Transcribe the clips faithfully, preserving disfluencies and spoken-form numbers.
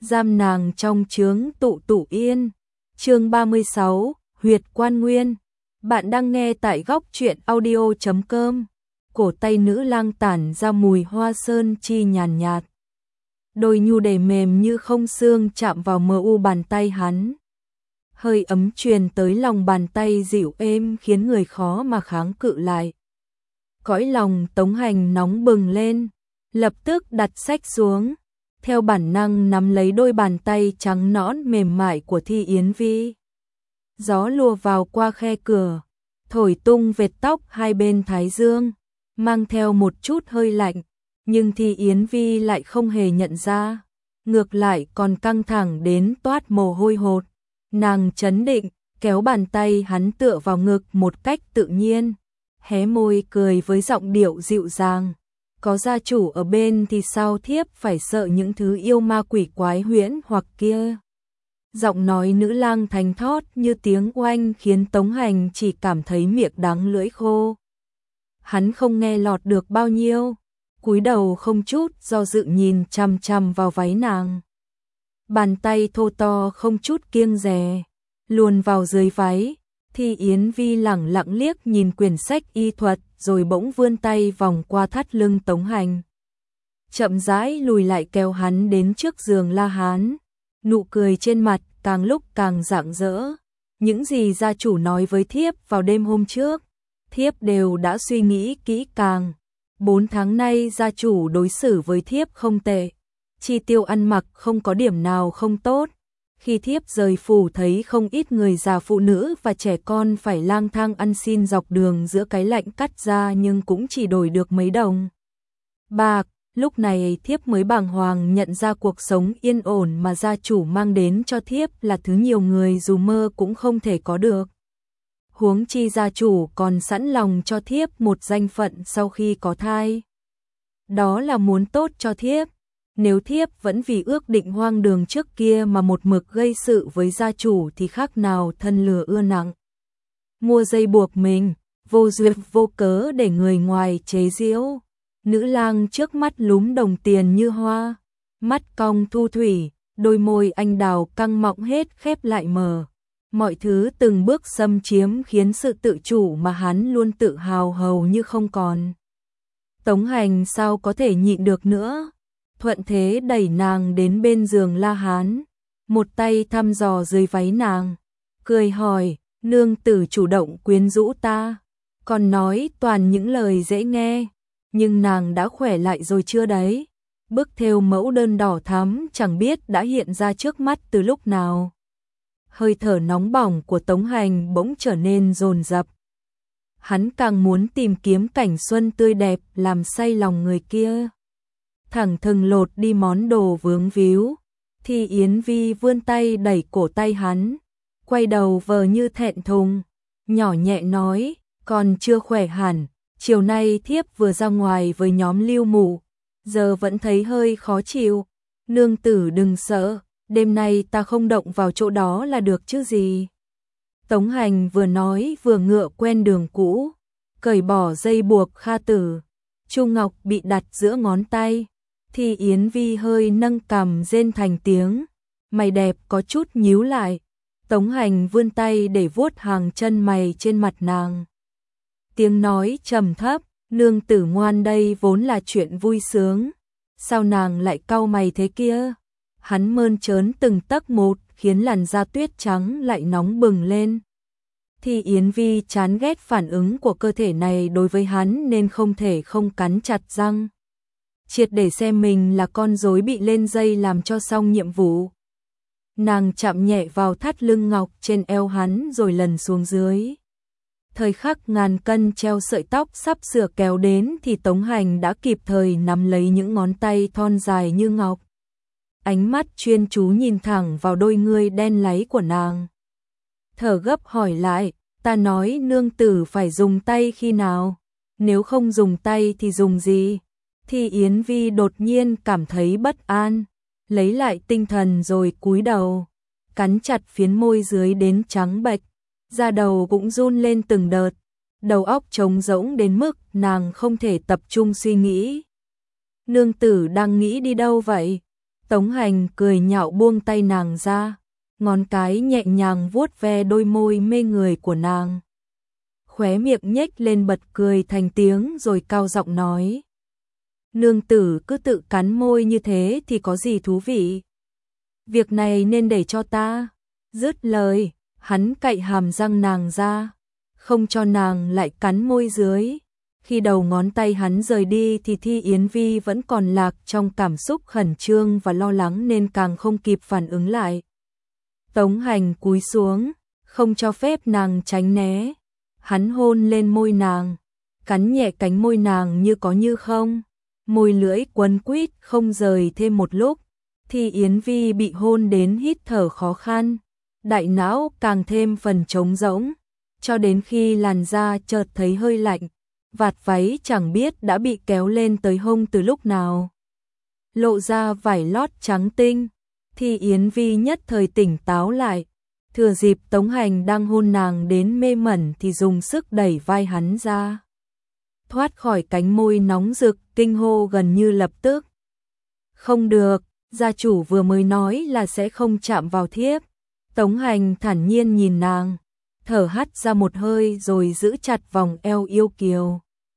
giam nàng trong chướng tụ tụ yên. Chương ba mươi sáu, Huyệt Quan Nguyên. Bạn đang nghe tại góc truyện audio chấm com. Cổ tay nữ lang tản ra mùi hoa sơn chi nhàn nhạt. Đôi nhu để mềm như không xương chạm vào mờ u bàn tay hắn. Hơi ấm truyền tới lòng bàn tay dịu êm khiến người khó mà kháng cự lại. Cõi lòng Tống Hành nóng bừng lên, lập tức đặt sách xuống, theo bản năng nắm lấy đôi bàn tay trắng nõn mềm mại của Thi Yến Vi. Gió lùa vào qua khe cửa, thổi tung vệt tóc hai bên thái dương, mang theo một chút hơi lạnh, nhưng Thi Yến Vi lại không hề nhận ra, ngược lại còn căng thẳng đến toát mồ hôi hột. Nàng trấn định, kéo bàn tay hắn tựa vào ngực một cách tự nhiên, hé môi cười với giọng điệu dịu dàng. Có gia chủ ở bên thì sao thiếp phải sợ những thứ yêu ma quỷ quái huyễn hoặc kia. Giọng nói nữ lang thánh thót như tiếng oanh khiến Tống Hành chỉ cảm thấy miệng đắng lưỡi khô. Hắn không nghe lọt được bao nhiêu, cúi đầu không chút do dự nhìn chằm chằm vào váy nàng. Bàn tay thô to không chút kiêng dè, luồn vào dưới váy. Thi Yến Vi lẳng lặng liếc nhìn quyển sách y thuật rồi bỗng vươn tay vòng qua thắt lưng Tống Hành. Chậm rãi lùi lại kéo hắn đến trước giường La Hán. Nụ cười trên mặt càng lúc càng rạng rỡ. Những gì gia chủ nói với thiếp vào đêm hôm trước, thiếp đều đã suy nghĩ kỹ càng. Bốn tháng nay gia chủ đối xử với thiếp không tệ. Chi tiêu ăn mặc không có điểm nào không tốt. Khi thiếp rời phủ thấy không ít người già phụ nữ và trẻ con phải lang thang ăn xin dọc đường giữa cái lạnh cắt da nhưng cũng chỉ đổi được mấy đồng bạc. Lúc này thiếp mới bàng hoàng nhận ra cuộc sống yên ổn mà gia chủ mang đến cho thiếp là thứ nhiều người dù mơ cũng không thể có được. Huống chi gia chủ còn sẵn lòng cho thiếp một danh phận sau khi có thai. Đó là muốn tốt cho thiếp. Nếu thiếp vẫn vì ước định hoang đường trước kia mà một mực gây sự với gia chủ thì khác nào thân lừa ưa nặng. Mua dây buộc mình, vô duyên vô cớ để người ngoài chế giễu. Nữ lang trước mắt lúm đồng tiền như hoa, mắt cong thu thủy, đôi môi anh đào căng mọng hết khép lại mờ. Mọi thứ từng bước xâm chiếm khiến sự tự chủ mà hắn luôn tự hào hầu như không còn. Tống Hành sao có thể nhịn được nữa. Thuận thế đẩy nàng đến bên giường La Hán, một tay thăm dò dưới váy nàng, cười hỏi, nương tử chủ động quyến rũ ta, còn nói toàn những lời dễ nghe, nhưng nàng đã khỏe lại rồi chưa đấy? Bức thêu mẫu đơn đỏ thắm chẳng biết đã hiện ra trước mắt từ lúc nào. Hơi thở nóng bỏng của Tống Hành bỗng trở nên dồn dập. Hắn càng muốn tìm kiếm cảnh xuân tươi đẹp làm say lòng người kia. Thẳng thừng lột đi món đồ vướng víu. Thi Yến Vi vươn tay đẩy cổ tay hắn, quay đầu vờ như thẹn thùng, nhỏ nhẹ nói, còn chưa khỏe hẳn, chiều nay thiếp vừa ra ngoài với nhóm Lưu Mụ, giờ vẫn thấy hơi khó chịu. Nương tử đừng sợ, đêm nay ta không động vào chỗ đó là được chứ gì. Tống Hành vừa nói vừa ngựa quen đường cũ, cởi bỏ dây buộc kha tử, chu ngọc bị đặt giữa ngón tay. Thi Yến Vi hơi nâng cằm rên thành tiếng, mày đẹp có chút nhíu lại. Tống Hành vươn tay để vuốt hàng chân mày trên mặt nàng. Tiếng nói trầm thấp, nương tử ngoan đây vốn là chuyện vui sướng, sao nàng lại cau mày thế kia? Hắn mơn trớn từng tấc một khiến làn da tuyết trắng lại nóng bừng lên. Thi Yến Vi chán ghét phản ứng của cơ thể này đối với hắn nên không thể không cắn chặt răng. Triệt để xem mình là con rối bị lên dây làm cho xong nhiệm vụ. Nàng chạm nhẹ vào thắt lưng ngọc trên eo hắn rồi lần xuống dưới. Thời khắc ngàn cân treo sợi tóc sắp sửa kéo đến thì Tống Hành đã kịp thời nắm lấy những ngón tay thon dài như ngọc. Ánh mắt chuyên chú nhìn thẳng vào đôi ngươi đen láy của nàng. Thở gấp hỏi lại, ta nói nương tử phải dùng tay khi nào? Nếu không dùng tay thì dùng gì? Thi Yến Vi đột nhiên cảm thấy bất an, lấy lại tinh thần rồi cúi đầu, cắn chặt phiến môi dưới đến trắng bệch, da đầu cũng run lên từng đợt, đầu óc trống rỗng đến mức nàng không thể tập trung suy nghĩ. Nương tử đang nghĩ đi đâu vậy? Tống Hành cười nhạo buông tay nàng ra, ngón cái nhẹ nhàng vuốt ve đôi môi mê người của nàng. Khóe miệng nhếch lên bật cười thành tiếng rồi cao giọng nói. Nương tử cứ tự cắn môi như thế thì có gì thú vị. Việc này nên để cho ta. Dứt lời, hắn cạy hàm răng nàng ra, không cho nàng lại cắn môi dưới. Khi đầu ngón tay hắn rời đi thì Thi Yến Vi vẫn còn lạc trong cảm xúc khẩn trương và lo lắng nên càng không kịp phản ứng lại. Tống Hành cúi xuống, không cho phép nàng tránh né. Hắn hôn lên môi nàng, cắn nhẹ cánh môi nàng như có như không. Môi lưỡi quấn quýt không rời thêm một lúc. Thi Yến Vi bị hôn đến hít thở khó khăn, đại não càng thêm phần trống rỗng, cho đến khi làn da chợt thấy hơi lạnh, vạt váy chẳng biết đã bị kéo lên tới hông từ lúc nào. Lộ ra vải lót trắng tinh, Thi Yến Vi nhất thời tỉnh táo lại, thừa dịp Tống Hành đang hôn nàng đến mê mẩn thì dùng sức đẩy vai hắn ra. Thoát khỏi cánh môi nóng rực, kinh hô gần như lập tức. Không được, gia chủ vừa mới nói là sẽ không chạm vào thiếp. Tống Hành thản nhiên nhìn nàng, thở hắt ra một hơi rồi giữ chặt vòng eo yêu kiều.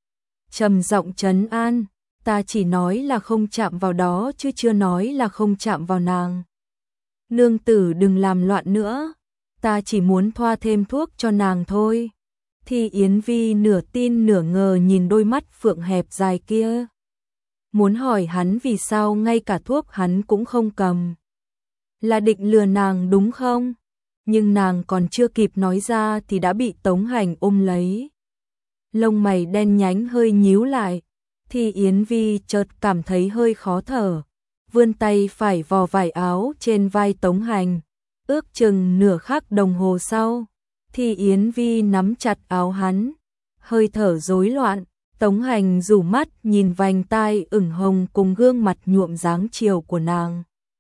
Trầm giọng trấn an, ta chỉ nói là không chạm vào đó chứ chưa nói là không chạm vào nàng. Nương tử đừng làm loạn nữa, ta chỉ muốn thoa thêm thuốc cho nàng thôi. Thi Yến Vi nửa tin nửa ngờ nhìn đôi mắt phượng hẹp dài kia. Muốn hỏi hắn vì sao ngay cả thuốc hắn cũng không cầm. Là định lừa nàng đúng không? Nhưng nàng còn chưa kịp nói ra thì đã bị Tống Hành ôm lấy. Lông mày đen nhánh hơi nhíu lại. Thi Yến Vi chợt cảm thấy hơi khó thở. Vươn tay phải vò vải áo trên vai Tống Hành. Ước chừng nửa khắc đồng hồ sau, Thi Yến Vi nắm chặt áo hắn. Hơi thở rối loạn, Tống Hành rủ mắt nhìn vành tai ửng hồng cùng gương mặt nhuộm dáng chiều của nàng.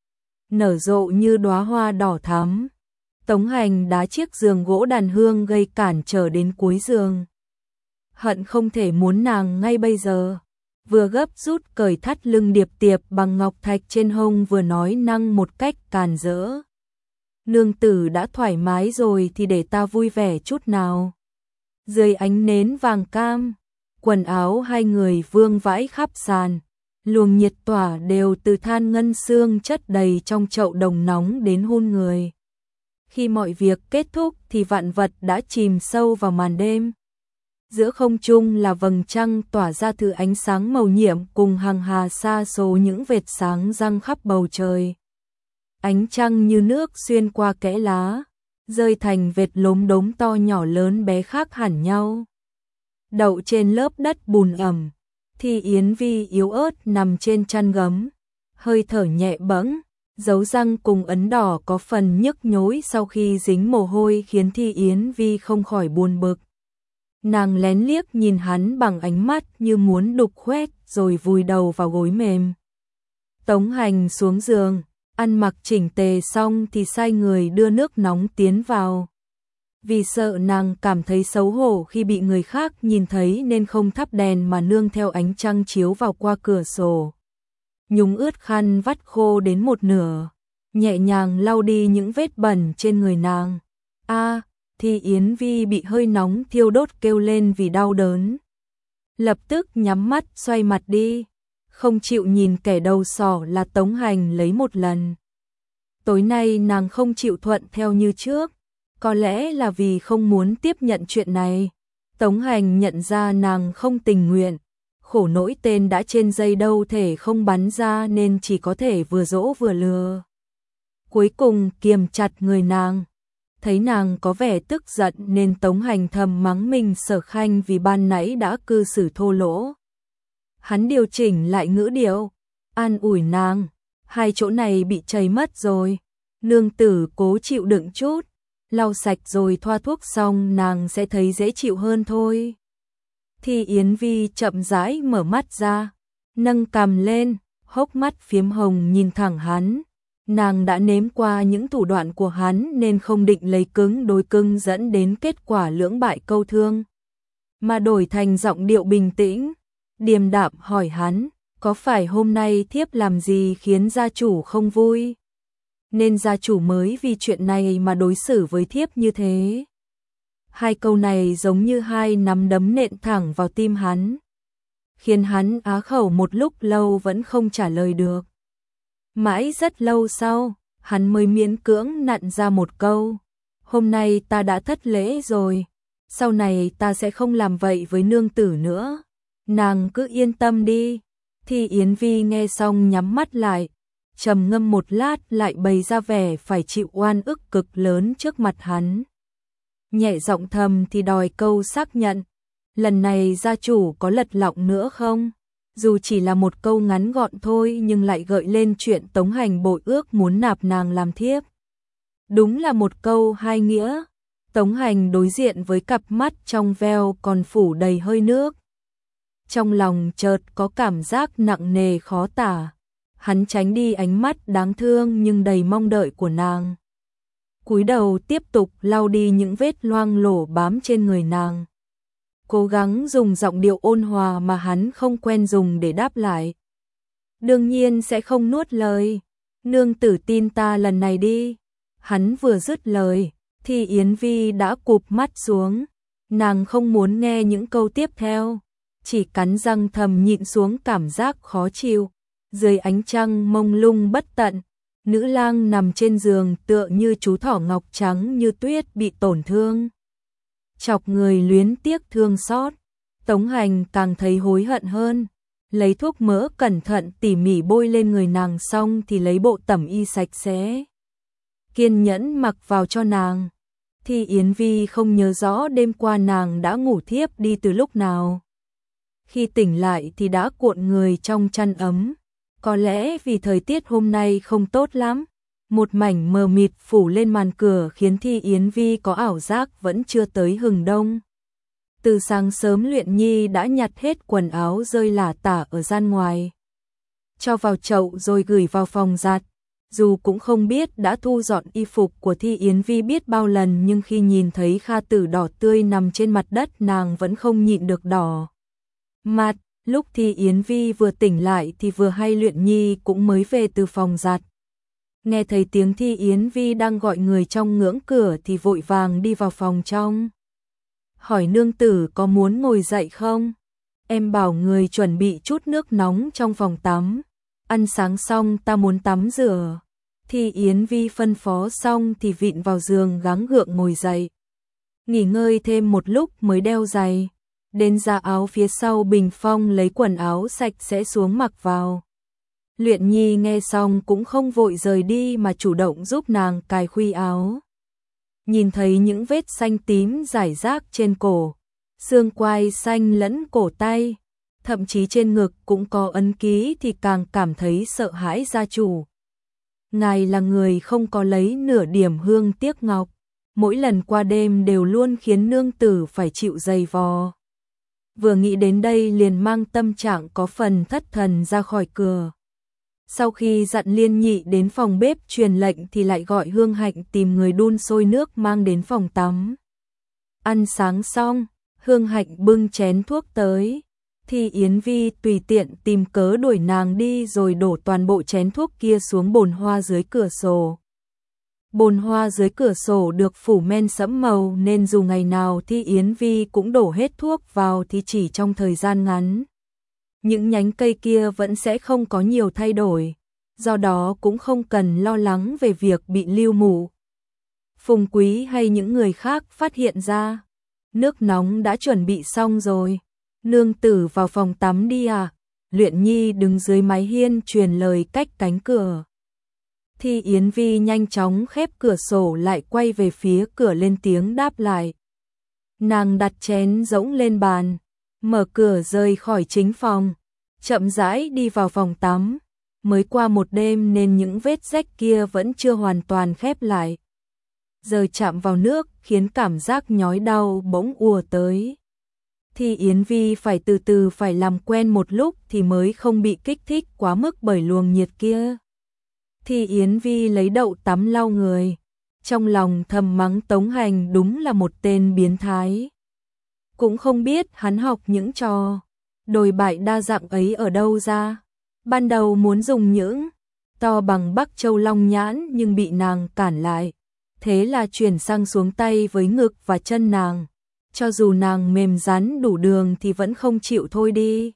Nở rộ như đóa hoa đỏ thắm. Tống Hành đá chiếc giường gỗ đàn hương gây cản trở đến cuối giường. Hận không thể muốn nàng ngay bây giờ. Vừa gấp rút cởi thắt lưng điệp tiệp bằng ngọc thạch trên hông vừa nói năng một cách càn rỡ. Nương tử đã thoải mái rồi thì để ta vui vẻ chút nào. Dưới ánh nến vàng cam, quần áo hai người vương vãi khắp sàn. Luồng nhiệt tỏa đều từ than ngân xương chất đầy trong chậu đồng nóng đến hôn người. Khi mọi việc kết thúc thì vạn vật đã chìm sâu vào màn đêm. Giữa không trung là vầng trăng tỏa ra thứ ánh sáng màu nhiệm cùng hàng hà sa số những vệt sáng răng khắp bầu trời. Ánh trăng như nước xuyên qua kẽ lá, rơi thành vệt lốm đốm to nhỏ lớn bé khác hẳn nhau. Đậu trên lớp đất bùn ẩm, Thi Yến Vi yếu ớt nằm trên chăn gấm, hơi thở nhẹ bẫng, dấu răng cùng ấn đỏ có phần nhức nhối sau khi dính mồ hôi khiến Thi Yến Vi không khỏi buồn bực. Nàng lén liếc nhìn hắn bằng ánh mắt như muốn đục khoét rồi vùi đầu vào gối mềm. Tống Hành xuống giường, ăn mặc chỉnh tề xong thì sai người đưa nước nóng tiến vào. Vì sợ nàng cảm thấy xấu hổ khi bị người khác nhìn thấy nên không thắp đèn mà nương theo ánh trăng chiếu vào qua cửa sổ. Nhúng ướt khăn vắt khô đến một nửa, nhẹ nhàng lau đi những vết bẩn trên người nàng. A, Thi Yến Vi bị hơi nóng thiêu đốt kêu lên vì đau đớn. Lập tức nhắm mắt xoay mặt đi, không chịu nhìn kẻ đầu sỏ là Tống Hành lấy một lần. Tối nay nàng không chịu thuận theo như trước, có lẽ là vì không muốn tiếp nhận chuyện này. Tống Hành nhận ra nàng không tình nguyện, khổ nỗi tên đã trên dây đâu thể không bắn ra nên chỉ có thể vừa dỗ vừa lừa. Cuối cùng kiềm chặt người nàng. Thấy nàng có vẻ tức giận nên Tống Hành thầm mắng mình Sở Khanh vì ban nãy đã cư xử thô lỗ. Hắn điều chỉnh lại ngữ điệu, an ủi nàng, hai chỗ này bị chảy mất rồi, nương tử cố chịu đựng chút, lau sạch rồi thoa thuốc xong nàng sẽ thấy dễ chịu hơn thôi. Thi Yến Vi chậm rãi mở mắt ra, nâng cằm lên, hốc mắt phiếm hồng nhìn thẳng hắn. Nàng đã nếm qua những thủ đoạn của hắn nên không định lấy cứng đối cứng dẫn đến kết quả lưỡng bại câu thương, mà đổi thành giọng điệu bình tĩnh, điềm đạm hỏi hắn, có phải hôm nay thiếp làm gì khiến gia chủ không vui? Nên gia chủ mới vì chuyện này mà đối xử với thiếp như thế. Hai câu này giống như hai nắm đấm nện thẳng vào tim hắn, khiến hắn á khẩu một lúc lâu vẫn không trả lời được. Mãi rất lâu sau, hắn mới miễn cưỡng nặn ra một câu: hôm nay ta đã thất lễ rồi, sau này ta sẽ không làm vậy với nương tử nữa, nàng cứ yên tâm đi. Thì Yến Vi nghe xong nhắm mắt lại, trầm ngâm một lát lại bày ra vẻ phải chịu oan ức cực lớn trước mặt hắn. Nhẹ giọng thầm thì đòi câu xác nhận, lần này gia chủ có lật lọng nữa không? Dù chỉ là một câu ngắn gọn thôi nhưng lại gợi lên chuyện Tống Hành bội ước muốn nạp nàng làm thiếp. Đúng là một câu hai nghĩa. Tống Hành đối diện với cặp mắt trong veo còn phủ đầy hơi nước. Trong lòng chợt có cảm giác nặng nề khó tả. Hắn tránh đi ánh mắt đáng thương nhưng đầy mong đợi của nàng. Cúi đầu tiếp tục lau đi những vết loang lổ bám trên người nàng. Cố gắng dùng giọng điệu ôn hòa mà hắn không quen dùng để đáp lại. Đương nhiên sẽ không nuốt lời. Nương tử tin ta lần này đi. Hắn vừa dứt lời, thì Yến Vi đã cụp mắt xuống. Nàng không muốn nghe những câu tiếp theo, chỉ cắn răng thầm nhịn xuống cảm giác khó chịu. Dưới ánh trăng mông lung bất tận, nữ lang nằm trên giường tựa như chú thỏ ngọc trắng như tuyết bị tổn thương. Chọc người luyến tiếc thương xót. Tống Hành càng thấy hối hận hơn. Lấy thuốc mỡ cẩn thận tỉ mỉ bôi lên người nàng xong thì lấy bộ tẩm y sạch sẽ, kiên nhẫn mặc vào cho nàng. Thì Yến Vi không nhớ rõ đêm qua nàng đã ngủ thiếp đi từ lúc nào. Khi tỉnh lại thì đã cuộn người trong chăn ấm. Có lẽ vì thời tiết hôm nay không tốt lắm, một mảnh mờ mịt phủ lên màn cửa khiến Thi Yến Vi có ảo giác vẫn chưa tới hừng đông. Từ sáng sớm Luyện Nhi đã nhặt hết quần áo rơi lả tả ở gian ngoài, cho vào chậu rồi gửi vào phòng giặt. Dù cũng không biết đã thu dọn y phục của Thi Yến Vi biết bao lần nhưng khi nhìn thấy kha tử đỏ tươi nằm trên mặt đất nàng vẫn không nhịn được đỏ mặt. Lúc Thi Yến Vi vừa tỉnh lại thì vừa hay Luyện Nhi cũng mới về từ phòng giặt. Nghe thấy tiếng Thi Yến Vi đang gọi người trong ngưỡng cửa thì vội vàng đi vào phòng trong. Hỏi nương tử có muốn ngồi dậy không? Em bảo người chuẩn bị chút nước nóng trong phòng tắm. Ăn sáng xong ta muốn tắm rửa. Thi Yến Vi phân phó xong thì vịn vào giường gắng gượng ngồi dậy. Nghỉ ngơi thêm một lúc mới đeo giày. Đến ra áo phía sau bình phong lấy quần áo sạch sẽ xuống mặc vào. Luyện Nhi nghe xong cũng không vội rời đi mà chủ động giúp nàng cài khuy áo. Nhìn thấy những vết xanh tím rải rác trên cổ, xương quai xanh lẫn cổ tay, thậm chí trên ngực cũng có ấn ký thì càng cảm thấy sợ hãi gia chủ. Ngài là người không có lấy nửa điểm hương tiếc ngọc, mỗi lần qua đêm đều luôn khiến nương tử phải chịu dày vò. Vừa nghĩ đến đây liền mang tâm trạng có phần thất thần ra khỏi cửa. Sau khi dặn Liên Nhị đến phòng bếp truyền lệnh thì lại gọi Hương Hạnh tìm người đun sôi nước mang đến phòng tắm. Ăn sáng xong, Hương Hạnh bưng chén thuốc tới. Thì Yến Vi tùy tiện tìm cớ đuổi nàng đi rồi đổ toàn bộ chén thuốc kia xuống bồn hoa dưới cửa sổ. Bồn hoa dưới cửa sổ được phủ men sẫm màu nên dù ngày nào Thi Yến Vi cũng đổ hết thuốc vào thì chỉ trong thời gian ngắn, những nhánh cây kia vẫn sẽ không có nhiều thay đổi, do đó cũng không cần lo lắng về việc bị lưu mủ. Phùng Quý hay những người khác phát hiện ra, nước nóng đã chuẩn bị xong rồi. Nương tử vào phòng tắm đi à? Luyện Nhi đứng dưới mái hiên truyền lời cách cánh cửa. Thì Yến Vi nhanh chóng khép cửa sổ lại quay về phía cửa lên tiếng đáp lại. Nàng đặt chén rỗng lên bàn, mở cửa rời khỏi chính phòng, chậm rãi đi vào phòng tắm. Mới qua một đêm nên những vết rách kia vẫn chưa hoàn toàn khép lại. Giờ chạm vào nước khiến cảm giác nhói đau bỗng ùa tới. Thì Yến Vi phải từ từ phải làm quen một lúc thì mới không bị kích thích quá mức bởi luồng nhiệt kia. Thì Yến Vi lấy đậu tắm lau người, trong lòng thầm mắng Tống Hành đúng là một tên biến thái. Cũng không biết hắn học những trò đồi bại đa dạng ấy ở đâu ra. Ban đầu muốn dùng những to bằng Bắc Châu Long Nhãn nhưng bị nàng cản lại. Thế là chuyển sang xuống tay với ngực và chân nàng. Cho dù nàng mềm rắn đủ đường thì vẫn không chịu thôi đi.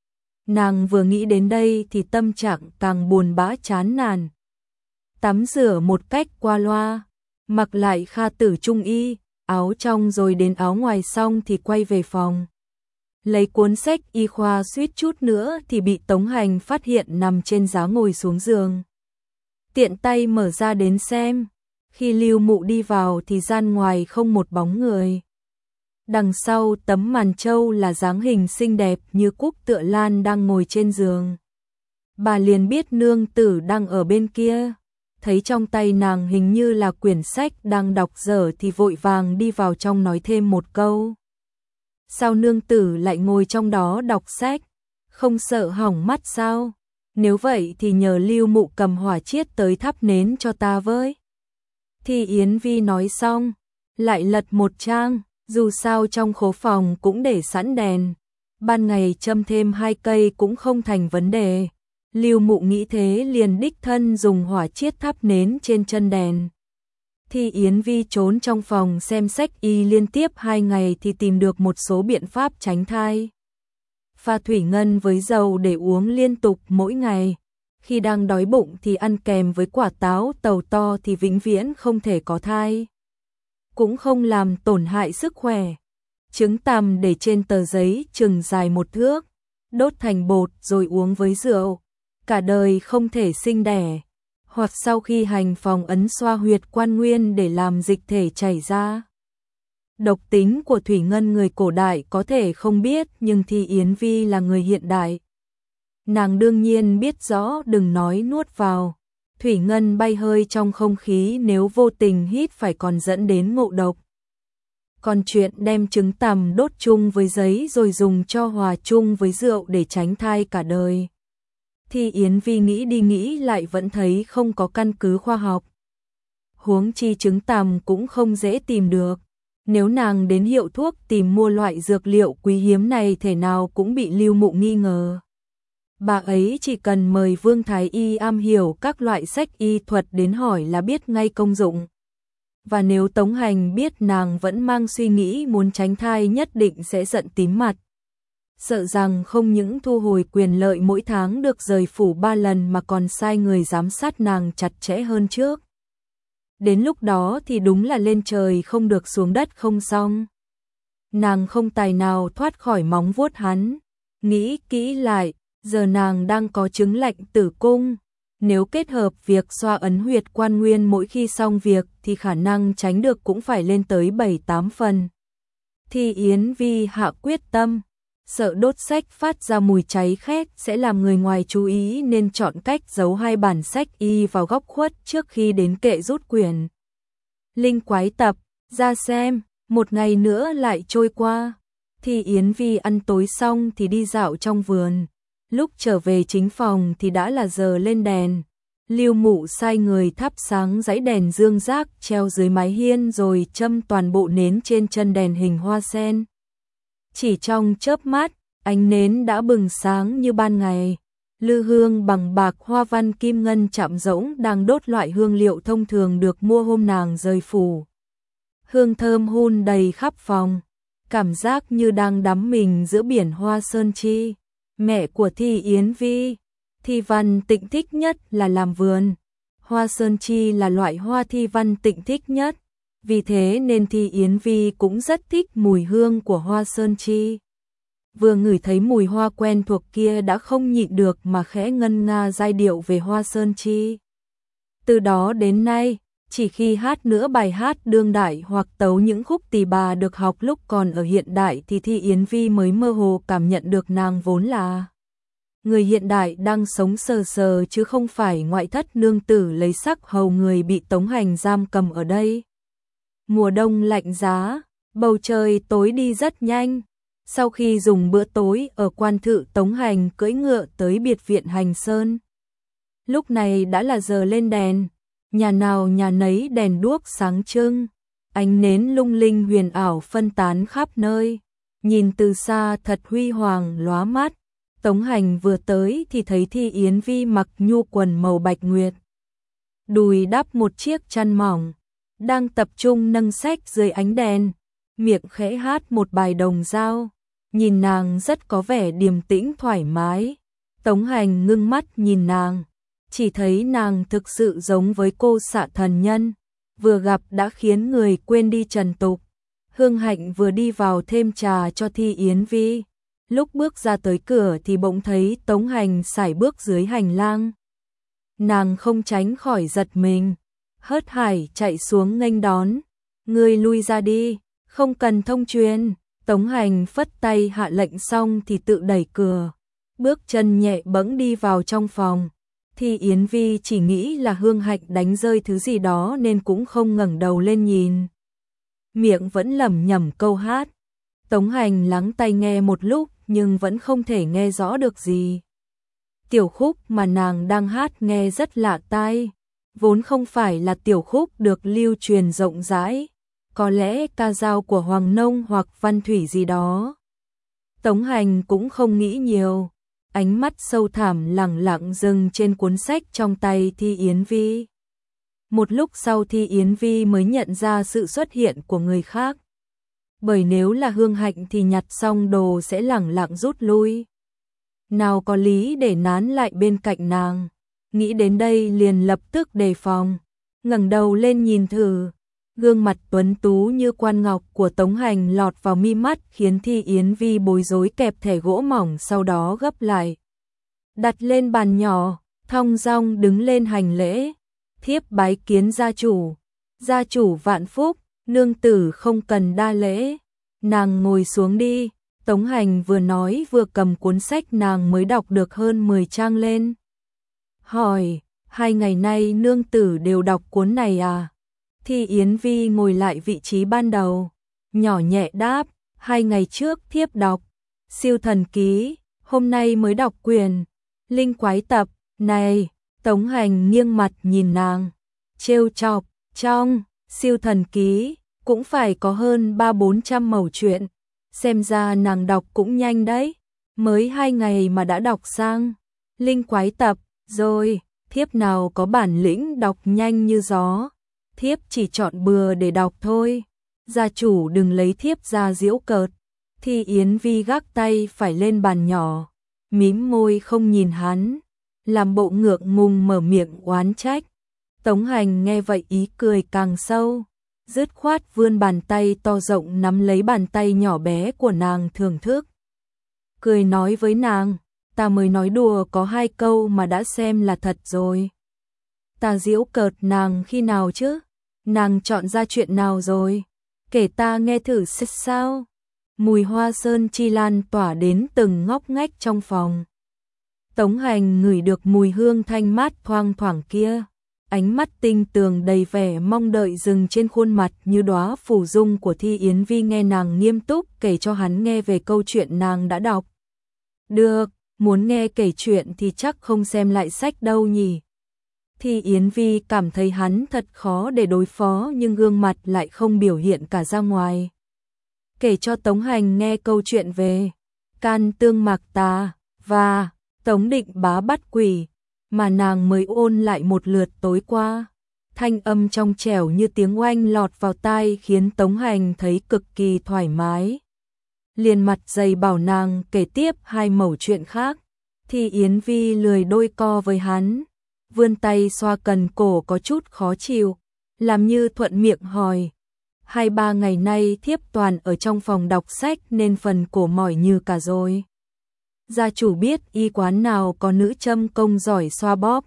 Nàng vừa nghĩ đến đây thì tâm trạng càng buồn bã chán nản. Tắm rửa một cách qua loa, mặc lại kha tử trung y, áo trong rồi đến áo ngoài xong thì quay về phòng. Lấy cuốn sách y khoa suýt chút nữa thì bị Tống Hành phát hiện nằm trên giá ngồi xuống giường. Tiện tay mở ra đến xem, khi Lưu Mụ đi vào thì gian ngoài không một bóng người. Đằng sau tấm màn trâu là dáng hình xinh đẹp như Cúc Tựa Lan đang ngồi trên giường. Bà liền biết nương tử đang ở bên kia. Thấy trong tay nàng hình như là quyển sách đang đọc dở thì vội vàng đi vào trong nói thêm một câu. Sao nương tử lại ngồi trong đó đọc sách? Không sợ hỏng mắt sao? Nếu vậy thì nhờ Lưu Mụ cầm hỏa chiết tới thắp nến cho ta với. Thì Yến Vi nói xong, lại lật một trang, dù sao trong khố phòng cũng để sẵn đèn. Ban ngày châm thêm hai cây cũng không thành vấn đề. Lưu Mụ nghĩ thế liền đích thân dùng hỏa chiết thắp nến trên chân đèn. Thì Yến Vi trốn trong phòng xem sách y liên tiếp hai ngày thì tìm được một số biện pháp tránh thai. Pha thủy ngân với dầu để uống liên tục mỗi ngày. Khi đang đói bụng thì ăn kèm với quả táo tàu to thì vĩnh viễn không thể có thai. Cũng không làm tổn hại sức khỏe. Trứng tằm để trên tờ giấy chừng dài một thước, đốt thành bột rồi uống với rượu. Cả đời không thể sinh đẻ. Hoặc sau khi hành phòng ấn xoa huyệt quan nguyên để làm dịch thể chảy ra. Độc tính của thủy ngân người cổ đại có thể không biết nhưng Thi Yến Vi là người hiện đại. Nàng đương nhiên biết rõ đừng nói nuốt vào. Thủy ngân bay hơi trong không khí nếu vô tình hít phải còn dẫn đến ngộ độc. Còn chuyện đem trứng tằm đốt chung với giấy rồi dùng cho hòa chung với rượu để tránh thai cả đời. Thì Yến Vi nghĩ đi nghĩ lại vẫn thấy không có căn cứ khoa học. Huống chi trứng tằm cũng không dễ tìm được. Nếu nàng đến hiệu thuốc tìm mua loại dược liệu quý hiếm này thể nào cũng bị Lưu Mụ nghi ngờ. Bà ấy chỉ cần mời Vương Thái Y am hiểu các loại sách y thuật đến hỏi là biết ngay công dụng. Và nếu Tống Hành biết nàng vẫn mang suy nghĩ muốn tránh thai nhất định sẽ giận tím mặt. Sợ rằng không những thu hồi quyền lợi mỗi tháng được rời phủ ba lần mà còn sai người giám sát nàng chặt chẽ hơn trước. Đến lúc đó thì đúng là lên trời không được xuống đất không xong. Nàng không tài nào thoát khỏi móng vuốt hắn. Nghĩ kỹ lại, giờ nàng đang có chứng lạnh tử cung. Nếu kết hợp việc xoa ấn huyệt quan nguyên mỗi khi xong việc thì khả năng tránh được cũng phải lên tới bảy tám phần. Thì Yến Vi hạ quyết tâm. Sợ đốt sách phát ra mùi cháy khét sẽ làm người ngoài chú ý nên chọn cách giấu hai bản sách y vào góc khuất trước khi đến kệ rút quyển. Linh quái tập, ra xem, một ngày nữa lại trôi qua. Thì Yến Vi ăn tối xong thì đi dạo trong vườn. Lúc trở về chính phòng thì đã là giờ lên đèn. Lưu Mụ sai người thắp sáng dãy đèn dương rác treo dưới mái hiên rồi châm toàn bộ nến trên chân đèn hình hoa sen. Chỉ trong chớp mắt, ánh nến đã bừng sáng như ban ngày. Lư hương bằng bạc hoa văn kim ngân chạm rỗng đang đốt loại hương liệu thông thường được mua hôm nàng rời phủ. Hương thơm hun đầy khắp phòng, cảm giác như đang đắm mình giữa biển hoa sơn chi. Mẹ của Thi Yến Vi, Thi Văn Tịnh thích nhất là làm vườn. Hoa sơn chi là loại hoa Thi Văn Tịnh thích nhất. Vì thế nên Thi Yến Vi cũng rất thích mùi hương của hoa sơn chi. Vừa ngửi thấy mùi hoa quen thuộc kia đã không nhịn được mà khẽ ngân nga giai điệu về hoa sơn chi. Từ đó đến nay, chỉ khi hát nữa bài hát đương đại hoặc tấu những khúc tỳ bà được học lúc còn ở hiện đại thì Thi Yến Vi mới mơ hồ cảm nhận được nàng vốn là người hiện đại đang sống sờ sờ chứ không phải ngoại thất nương tử lấy sắc hầu người bị Tống Hành giam cầm ở đây. Mùa đông lạnh giá, bầu trời tối đi rất nhanh. Sau khi dùng bữa tối ở quan thự Tống Hành cưỡi ngựa tới biệt viện Hành Sơn. Lúc này đã là giờ lên đèn, nhà nào nhà nấy đèn đuốc sáng trưng, ánh nến lung linh huyền ảo phân tán khắp nơi, nhìn từ xa thật huy hoàng lóa mắt. Tống Hành vừa tới thì thấy Thi Yến Vi mặc nhu quần màu bạch nguyệt, đùi đắp một chiếc chăn mỏng, đang tập trung nâng sách dưới ánh đèn, miệng khẽ hát một bài đồng dao, nhìn nàng rất có vẻ điềm tĩnh thoải mái. Tống Hành ngưng mắt nhìn nàng, chỉ thấy nàng thực sự giống với cô xạ thần nhân, vừa gặp đã khiến người quên đi trần tục. Hương Hạnh vừa đi vào thêm trà cho Thi Yến Vi, lúc bước ra tới cửa thì bỗng thấy Tống Hành sải bước dưới hành lang. Nàng không tránh khỏi giật mình, hớt hải chạy xuống nghênh đón, "Ngươi lui ra đi, không cần thông truyền." Tống Hành phất tay hạ lệnh xong thì tự đẩy cửa, bước chân nhẹ bẫng đi vào trong phòng. Thi Yến Vi chỉ nghĩ là Hương Hạnh đánh rơi thứ gì đó nên cũng không ngẩng đầu lên nhìn, miệng vẫn lẩm nhẩm câu hát. Tống Hành lắng tai nghe một lúc nhưng vẫn không thể nghe rõ được gì. Tiểu khúc mà nàng đang hát nghe rất lạ tai, vốn không phải là tiểu khúc được lưu truyền rộng rãi, có lẽ ca dao của Hoàng Nông hoặc Văn Thủy gì đó. Tống Hành cũng không nghĩ nhiều, ánh mắt sâu thẳm lẳng lặng dừng trên cuốn sách trong tay Thi Yến Vi. Một lúc sau Thi Yến Vi mới nhận ra sự xuất hiện của người khác, bởi nếu là Hương Hạnh thì nhặt xong đồ sẽ lẳng lặng rút lui, nào có lý để nán lại bên cạnh nàng. Nghĩ đến đây liền lập tức đề phòng, ngẩng đầu lên nhìn thử. Gương mặt tuấn tú như quan ngọc của Tống Hành lọt vào mi mắt khiến Thi Yến Vi bối rối, kẹp thẻ gỗ mỏng sau đó gấp lại, đặt lên bàn nhỏ, thong dong đứng lên hành lễ. "Thiếp bái kiến gia chủ." "Gia chủ vạn phúc, nương tử không cần đa lễ, nàng ngồi xuống đi." Tống Hành vừa nói vừa cầm cuốn sách nàng mới đọc được hơn mười trang lên, hỏi: "Hai ngày nay nương tử đều đọc cuốn này à?" Thi Yến Vi ngồi lại vị trí ban đầu, nhỏ nhẹ đáp: "Hai ngày trước thiếp đọc Siêu Thần Ký, hôm nay mới đọc quyển Linh Quái Tập này." Tống Hành nghiêng mặt nhìn nàng, trêu chọc: "Trong Siêu Thần Ký cũng phải có hơn ba bốn trăm mẩu chuyện, xem ra nàng đọc cũng nhanh đấy, mới hai ngày mà đã đọc sang Linh Quái Tập rồi." "Thiếp nào có bản lĩnh đọc nhanh như gió, thiếp chỉ chọn bừa để đọc thôi, gia chủ đừng lấy thiếp ra giễu cợt." Thi Yến Vi gác tay phải lên bàn nhỏ, mím môi không nhìn hắn, làm bộ ngượng ngùng mở miệng oán trách. Tống Hành nghe vậy ý cười càng sâu, dứt khoát vươn bàn tay to rộng nắm lấy bàn tay nhỏ bé của nàng thưởng thức, cười nói với nàng: "Ta mới nói đùa có hai câu mà đã xem là thật rồi. Ta giễu cợt nàng khi nào chứ? Nàng chọn ra chuyện nào rồi? Kể ta nghe thử xem sao." Mùi hoa sơn chi lan tỏa đến từng ngóc ngách trong phòng. Tống Hành ngửi được mùi hương thanh mát thoang thoảng kia, ánh mắt tinh tường đầy vẻ mong đợi dừng trên khuôn mặt như đóa phù dung của Thi Yến Vi, nghe nàng nghiêm túc kể cho hắn nghe về câu chuyện nàng đã đọc. "Được, muốn nghe kể chuyện thì chắc không xem lại sách đâu nhỉ." Thi Yến Vi cảm thấy hắn thật khó để đối phó nhưng gương mặt lại không biểu hiện cả ra ngoài. Kể cho Tống Hành nghe câu chuyện về Can Tương Mạc Tà và Tống Định Bá bắt quỷ mà nàng mới ôn lại một lượt tối qua. Thanh âm trong trẻo như tiếng oanh lọt vào tai khiến Tống Hành thấy cực kỳ thoải mái. Liền mặt dày bảo nàng kể tiếp hai mẩu chuyện khác. Thi Yến Vi lười đôi co với hắn, vươn tay xoa cần cổ có chút khó chịu, làm như thuận miệng hỏi: "Hai ba ngày nay thiếp toàn ở trong phòng đọc sách nên phần cổ mỏi như cả rồi. Gia chủ biết y quán nào có nữ châm công giỏi xoa bóp,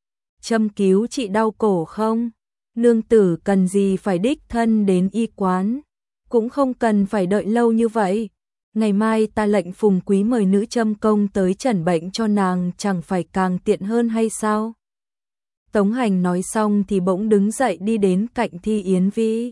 châm cứu trị đau cổ không? Nương tử cần gì phải đích thân đến y quán, cũng không cần phải đợi lâu như vậy. Ngày mai ta lệnh Phùng Quý mời nữ châm công tới chẩn bệnh cho nàng, chẳng phải càng tiện hơn hay sao?" Tống Hành nói xong thì bỗng đứng dậy đi đến cạnh Thi Yến Vi.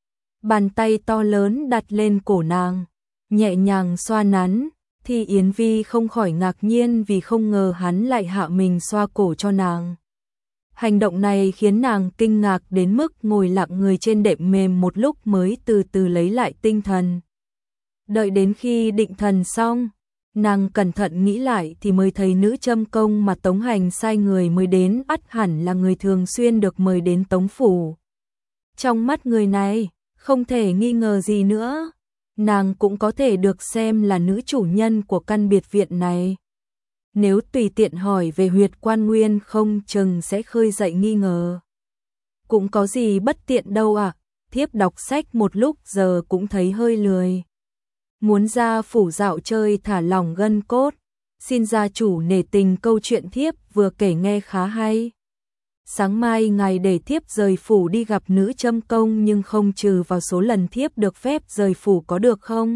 Bàn tay to lớn đặt lên cổ nàng, nhẹ nhàng xoa nắn. Thi Yến Vi không khỏi ngạc nhiên vì không ngờ hắn lại hạ mình xoa cổ cho nàng. Hành động này khiến nàng kinh ngạc đến mức ngồi lặng người trên đệm mềm một lúc mới từ từ lấy lại tinh thần. Đợi đến khi định thần xong, Nàng cẩn thận nghĩ lại thì mới thấy nữ châm công mà Tống Hành sai người mới đến ắt hẳn là người thường xuyên được mời đến Tống phủ. Trong mắt người này, không thể nghi ngờ gì nữa, nàng cũng có thể được xem là nữ chủ nhân của căn biệt viện này. Nếu tùy tiện hỏi về huyệt quan nguyên không chừng sẽ khơi dậy nghi ngờ. Cũng có gì bất tiện đâu ạ, à, thiếp đọc sách một lúc giờ cũng thấy hơi lười. Muốn ra phủ dạo chơi thả lỏng gân cốt, xin gia chủ nể tình câu chuyện thiếp vừa kể nghe khá hay. Sáng mai ngài để thiếp rời phủ đi gặp nữ châm công nhưng không trừ vào số lần thiếp được phép rời phủ có được không?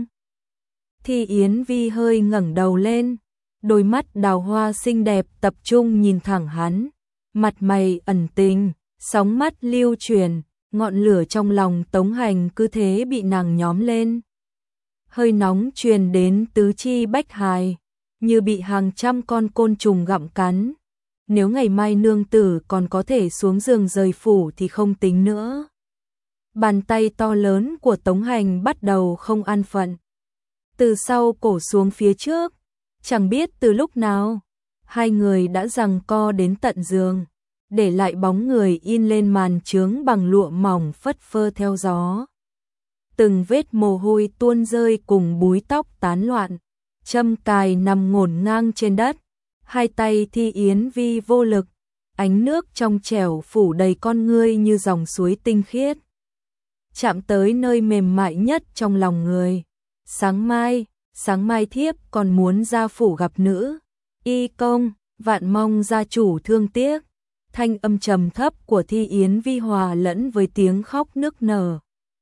Thi Yến Vi hơi ngẩng đầu lên, đôi mắt đào hoa xinh đẹp tập trung nhìn thẳng hắn, mặt mày ẩn tình, sóng mắt lưu chuyển, ngọn lửa trong lòng Tống Hành cứ thế bị nàng nhóm lên. Hơi nóng truyền đến tứ chi bách hài, như bị hàng trăm con côn trùng gặm cắn. Nếu ngày mai nương tử còn có thể xuống giường rời phủ thì không tính nữa. Bàn tay to lớn của Tống Hành bắt đầu không an phận. Từ sau cổ xuống phía trước, chẳng biết từ lúc nào, hai người đã giằng co đến tận giường, để lại bóng người in lên màn chướng bằng lụa mỏng phất phơ theo gió. Từng vết mồ hôi tuôn rơi cùng búi tóc tán loạn, châm cài nằm ngổn ngang trên đất, hai tay Thi Yến Vi vô lực, ánh nước trong trẻo phủ đầy con ngươi như dòng suối tinh khiết. Chạm tới nơi mềm mại nhất trong lòng người. Sáng mai, sáng mai thiếp còn muốn ra phủ gặp nữ y công, vạn mong gia chủ thương tiếc. Thanh âm trầm thấp của Thi Yến Vi hòa lẫn với tiếng khóc nức nở.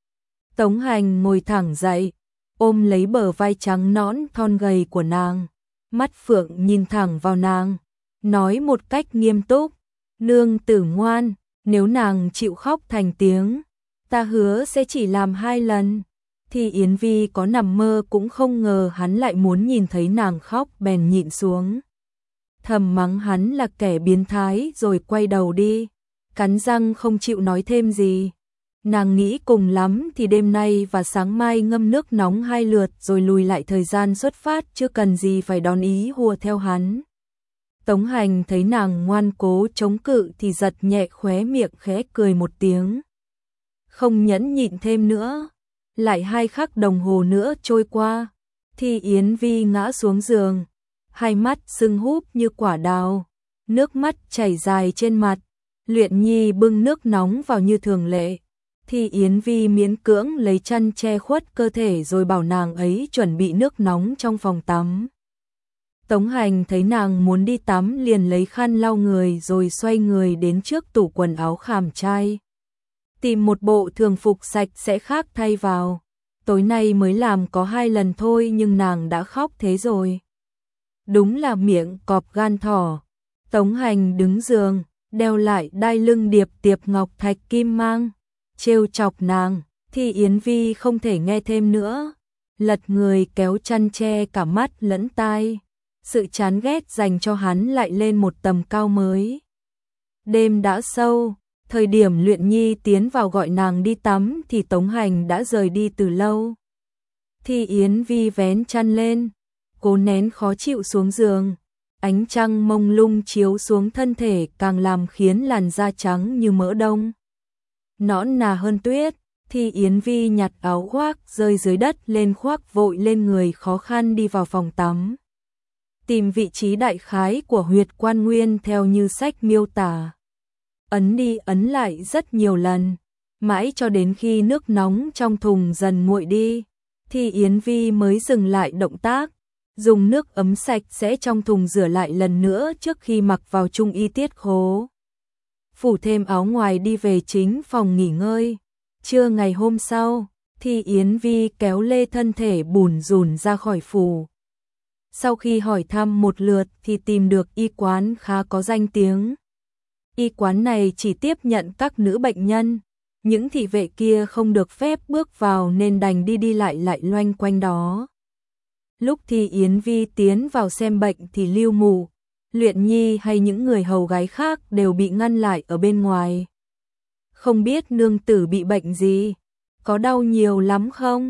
Tống Hành ngồi thẳng dậy, ôm lấy bờ vai trắng nõn thon gầy của nàng, mắt phượng nhìn thẳng vào nàng, nói một cách nghiêm túc, nương tử ngoan, nếu nàng chịu khóc thành tiếng, ta hứa sẽ chỉ làm hai lần. Thi Yến Vi có nằm mơ cũng không ngờ hắn lại muốn nhìn thấy nàng khóc bèn nhịn xuống. Thầm mắng hắn là kẻ biến thái rồi quay đầu đi, cắn răng không chịu nói thêm gì. Nàng nghĩ cùng lắm thì đêm nay và sáng mai ngâm nước nóng hai lượt rồi lùi lại thời gian xuất phát chứ cần gì phải đón ý hùa theo hắn. Tống Hành thấy nàng ngoan cố chống cự thì giật nhẹ khóe miệng khẽ cười một tiếng. Không nhẫn nhịn thêm nữa, lại hai khắc đồng hồ nữa trôi qua, Thi Yến Vi ngã xuống giường, hai mắt sưng húp như quả đào, nước mắt chảy dài trên mặt. Luyện Nhi bưng nước nóng vào như thường lệ. Thi Yến Vi miễn cưỡng lấy chăn che khuất cơ thể rồi bảo nàng ấy chuẩn bị nước nóng trong phòng tắm. Tống Hành thấy nàng muốn đi tắm liền lấy khăn lau người rồi xoay người đến trước tủ quần áo khảm trai. Tìm một bộ thường phục sạch sẽ khác thay vào. Tối nay mới làm có hai lần thôi nhưng nàng đã khóc thế rồi. Đúng là miệng cọp gan thỏ. Tống Hành đứng giường, đeo lại đai lưng điệp tiệp ngọc thạch kim mang, trêu chọc nàng. Thi Yến Vi không thể nghe thêm nữa, lật người kéo chăn che cả mắt lẫn tai. Sự chán ghét dành cho hắn lại lên một tầm cao mới. Đêm đã sâu, thời điểm Luyện Nhi tiến vào gọi nàng đi tắm thì Tống Hành đã rời đi từ lâu. Thi Yến Vi vén chăn lên, cố nén khó chịu xuống giường. Ánh trăng mông lung chiếu xuống thân thể càng làm khiến làn da trắng như mỡ đông. Nõn nà hơn tuyết, Thi Yến Vi nhặt áo khoác rơi dưới đất lên khoác vội lên người khó khăn đi vào phòng tắm. Tìm vị trí đại khái của huyệt quan nguyên theo như sách miêu tả. Ấn đi ấn lại rất nhiều lần, mãi cho đến khi nước nóng trong thùng dần nguội đi, Thi Yến Vi mới dừng lại động tác, dùng nước ấm sạch sẽ trong thùng rửa lại lần nữa trước khi mặc vào trung y tiết khố. Phủ thêm áo ngoài đi về chính phòng nghỉ ngơi. Trưa ngày hôm sau, Thi Yến Vi kéo lê thân thể bủn rủn ra khỏi phủ. Sau khi hỏi thăm một lượt thì tìm được y quán khá có danh tiếng. Y quán này chỉ tiếp nhận các nữ bệnh nhân, những thị vệ kia không được phép bước vào nên đành đi đi lại lại loanh quanh đó. Lúc Thi Yến Vi tiến vào xem bệnh thì Lưu Mù, Luyện Nhi hay những người hầu gái khác đều bị ngăn lại ở bên ngoài. Không biết nương tử bị bệnh gì, có đau nhiều lắm không?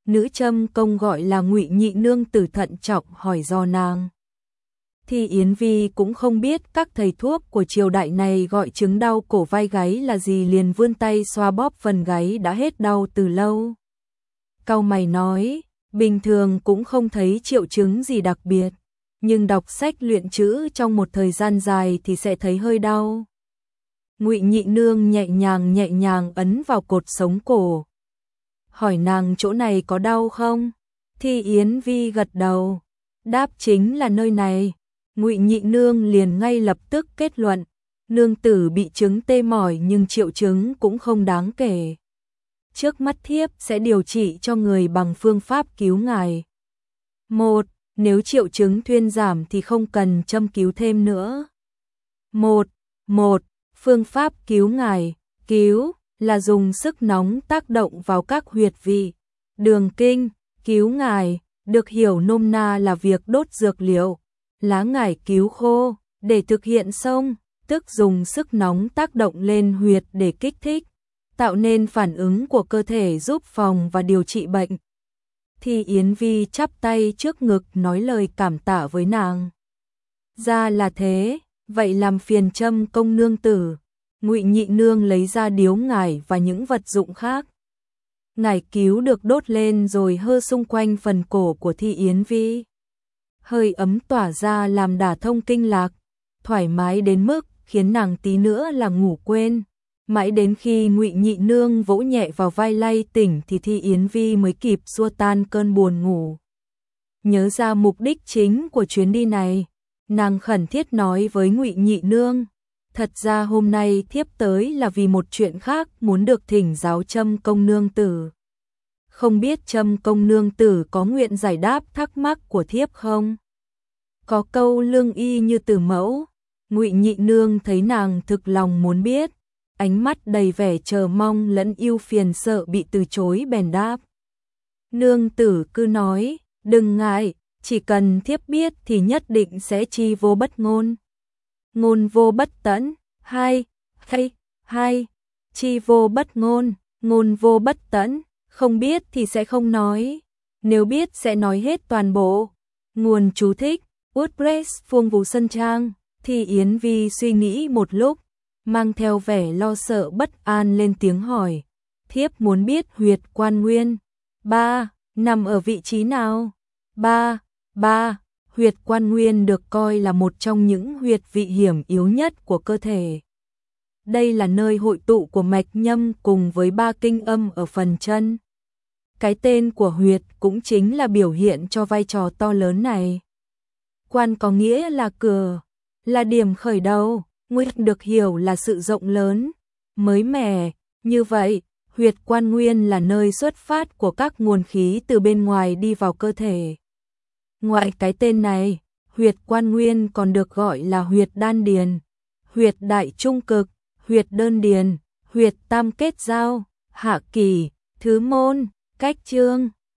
Nữ châm công gọi là Ngụy Nhị nương tử thận trọng hỏi do nàng. Thì Yến Vi cũng không biết các thầy thuốc của triều đại này gọi chứng đau cổ vai gáy là gì, liền vươn tay xoa bóp phần gáy đã hết đau từ lâu. Cau mày nói, bình thường cũng không thấy triệu chứng gì đặc biệt, nhưng đọc sách luyện chữ trong một thời gian dài thì sẽ thấy hơi đau. Ngụy Nhị nương nhẹ nhàng nhẹ nhàng ấn vào cột sống cổ. Hỏi nàng chỗ này có đau không? Thì Yến Vi gật đầu. Đáp chính là nơi này. Ngụy Nhị nương liền ngay lập tức kết luận. Nương tử bị chứng tê mỏi nhưng triệu chứng cũng không đáng kể. Trước mắt thiếp sẽ điều trị cho người bằng phương pháp cứu ngài. Một, nếu triệu chứng thuyên giảm thì không cần châm cứu thêm nữa. Một, một, phương pháp cứu ngài, cứu là dùng sức nóng tác động vào các huyệt vị, đường kinh, cứu ngài, được hiểu nôm na là việc đốt dược liệu, lá ngải cứu khô, để thực hiện xong, tức dùng sức nóng tác động lên huyệt để kích thích, tạo nên phản ứng của cơ thể giúp phòng và điều trị bệnh. Thì Yến Vi chắp tay trước ngực nói lời cảm tạ với nàng. Ra là thế, vậy làm phiền châm công nương tử. Ngụy Nhị nương lấy ra điếu ngải và những vật dụng khác. Ngải cứu được đốt lên rồi hơ xung quanh phần cổ của Thi Yến Vi. Hơi ấm tỏa ra làm đả thông kinh lạc, thoải mái đến mức khiến nàng tí nữa là ngủ quên. Mãi đến khi Ngụy Nhị nương vỗ nhẹ vào vai lay tỉnh thì Thi Yến Vi mới kịp xua tan cơn buồn ngủ. Nhớ ra mục đích chính của chuyến đi này, nàng khẩn thiết nói với Ngụy Nhị nương. Thật ra hôm nay thiếp tới là vì một chuyện khác, muốn được thỉnh giáo Trâm công nương tử. Không biết Trâm công nương tử có nguyện giải đáp thắc mắc của thiếp không? Có câu lương y như tử mẫu. Ngụy Nhị nương thấy nàng thực lòng muốn biết, ánh mắt đầy vẻ chờ mong lẫn ưu phiền sợ bị từ chối bèn đáp. Nương tử cứ nói, đừng ngại, chỉ cần thiếp biết thì nhất định sẽ chi vô bất ngôn. Ngôn vô bất tẫn, hai, hay, hai, chi vô bất ngôn, ngôn vô bất tẫn, không biết thì sẽ không nói, nếu biết sẽ nói hết toàn bộ. Nguồn chú thích, WordPress Phương Vũ Sân Trang. Thì Yến Vi suy nghĩ một lúc, mang theo vẻ lo sợ bất an lên tiếng hỏi, thiếp muốn biết huyệt quan nguyên, ba, nằm ở vị trí nào? Ba, ba, huyệt quan nguyên được coi là một trong những huyệt vị hiểm yếu nhất của cơ thể. Đây là nơi hội tụ của mạch nhâm cùng với ba kinh âm ở phần chân. Cái tên của huyệt cũng chính là biểu hiện cho vai trò to lớn này. Quan có nghĩa là cửa, là điểm khởi đầu, nguyên được hiểu là sự rộng lớn, mới mẻ. Như vậy, huyệt quan nguyên là nơi xuất phát của các nguồn khí từ bên ngoài đi vào cơ thể. Ngoài cái tên này, huyệt quan nguyên còn được gọi là huyệt đan điền, huyệt đại trung cực, huyệt đơn điền, huyệt tam kết giao, hạ kỳ, thứ môn, cách chương.